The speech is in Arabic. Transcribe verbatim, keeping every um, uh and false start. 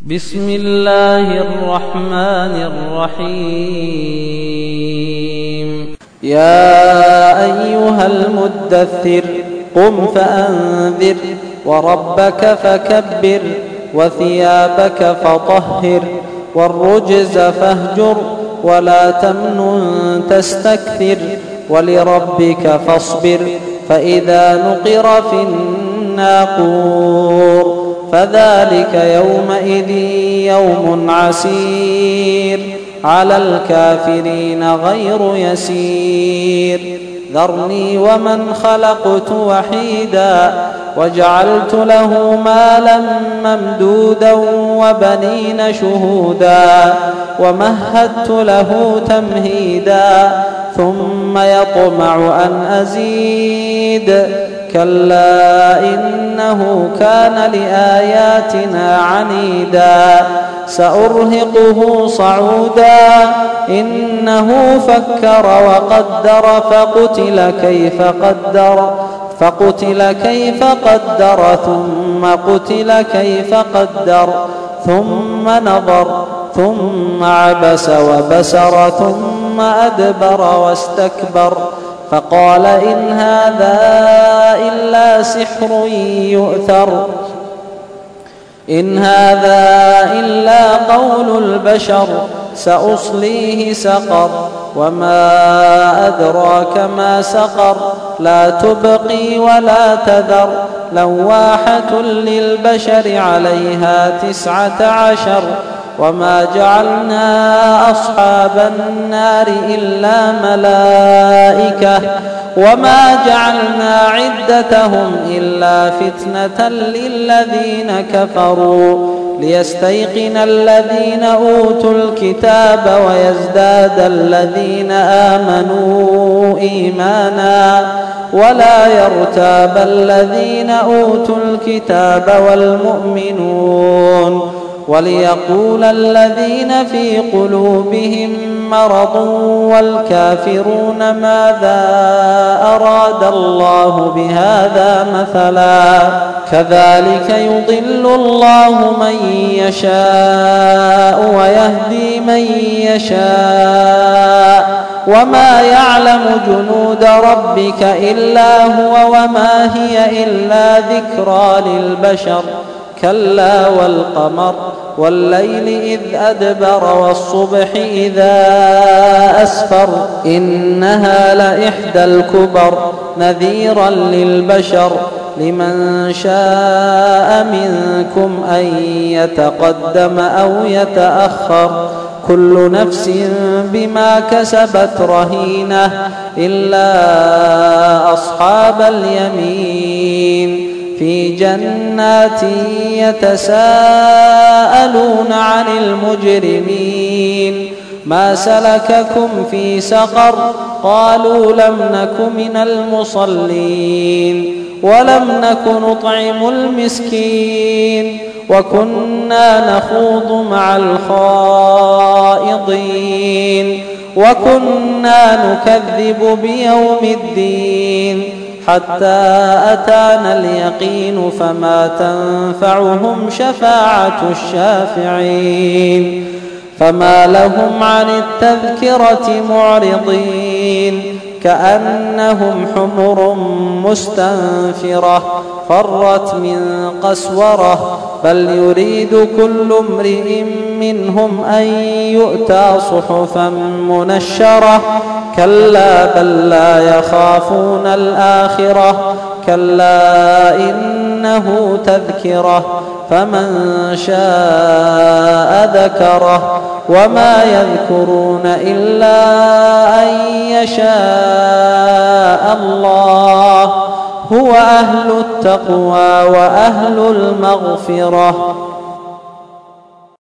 بسم الله الرحمن الرحيم. يا أيها المدثر قم فأنذر وربك فكبر وثيابك فطهر والرجز فاهجر ولا تمنن تستكثر ولربك فاصبر فإذا نقر في الناقور فذلك يومئذ يوم عسير على الكافرين غير يسير. ذرني ومن خلقت وحيدا وجعلت له مالا ممدودا وبنين شهودا ومهدت له تمهيدا ثم يطمع أن أزيد كلا إنه كان لآياتنا عنيدا سأرهقه صعودا إنه فكر وقدر فقتل كيف قدر فقتل كيف قدر ثم قتل كيف قدر ثم نظر ثم عبس وبسر ثم أدبر واستكبر فقال إن هذا إلا سحر يؤثر إن هذا إلا قول البشر سأصليه سقر وما أدراك ما سقر لا تبقي ولا تذر لواحة للبشر عليها تسعة عشر وما جعلنا أصحاب النار إلا ملائكة وما جعلنا عدتهم إلا فتنة للذين كفروا ليستيقن الذين أوتوا الكتاب ويزداد الذين آمنوا إيمانا ولا يرتاب الذين أوتوا الكتاب والمؤمنون وليقول الذين في قلوبهم مرض والكافرون ماذا أراد الله بهذا مثلا كذلك يضل الله من يشاء ويهدي من يشاء وما يعلم جنود ربك إلا هو وما هي إلا ذكرى للبشر كلا والقمر والليل إذ أدبر والصبح إذا أسفر إنها لإحدى الكبر نذيرا للبشر لمن شاء منكم أن يتقدم أو يتأخر كل نفس بما كسبت رهينة إلا أصحاب اليمين في جنات يتساءلون عن المجرمين ما سلككم في سقر قالوا لم نك من المصلين ولم نك نطعم المسكين وكنا نخوض مع الخائضين وكنا نكذب بيوم الدين حتى أتانا اليقين فما تنفعهم شفاعة الشافعين فما لهم عن التذكرة معرضين كأنهم حمر مستنفرة فرت من قسورة بل يريد كل امرئ منهم أن يؤتى صحفا منشرة كلا بل لا يخافون الآخرة كلا إنه تذكرة فمن شاء ذكره وما يذكرون إلا أن يشاء الله هو أهل التقوى وأهل المغفرة.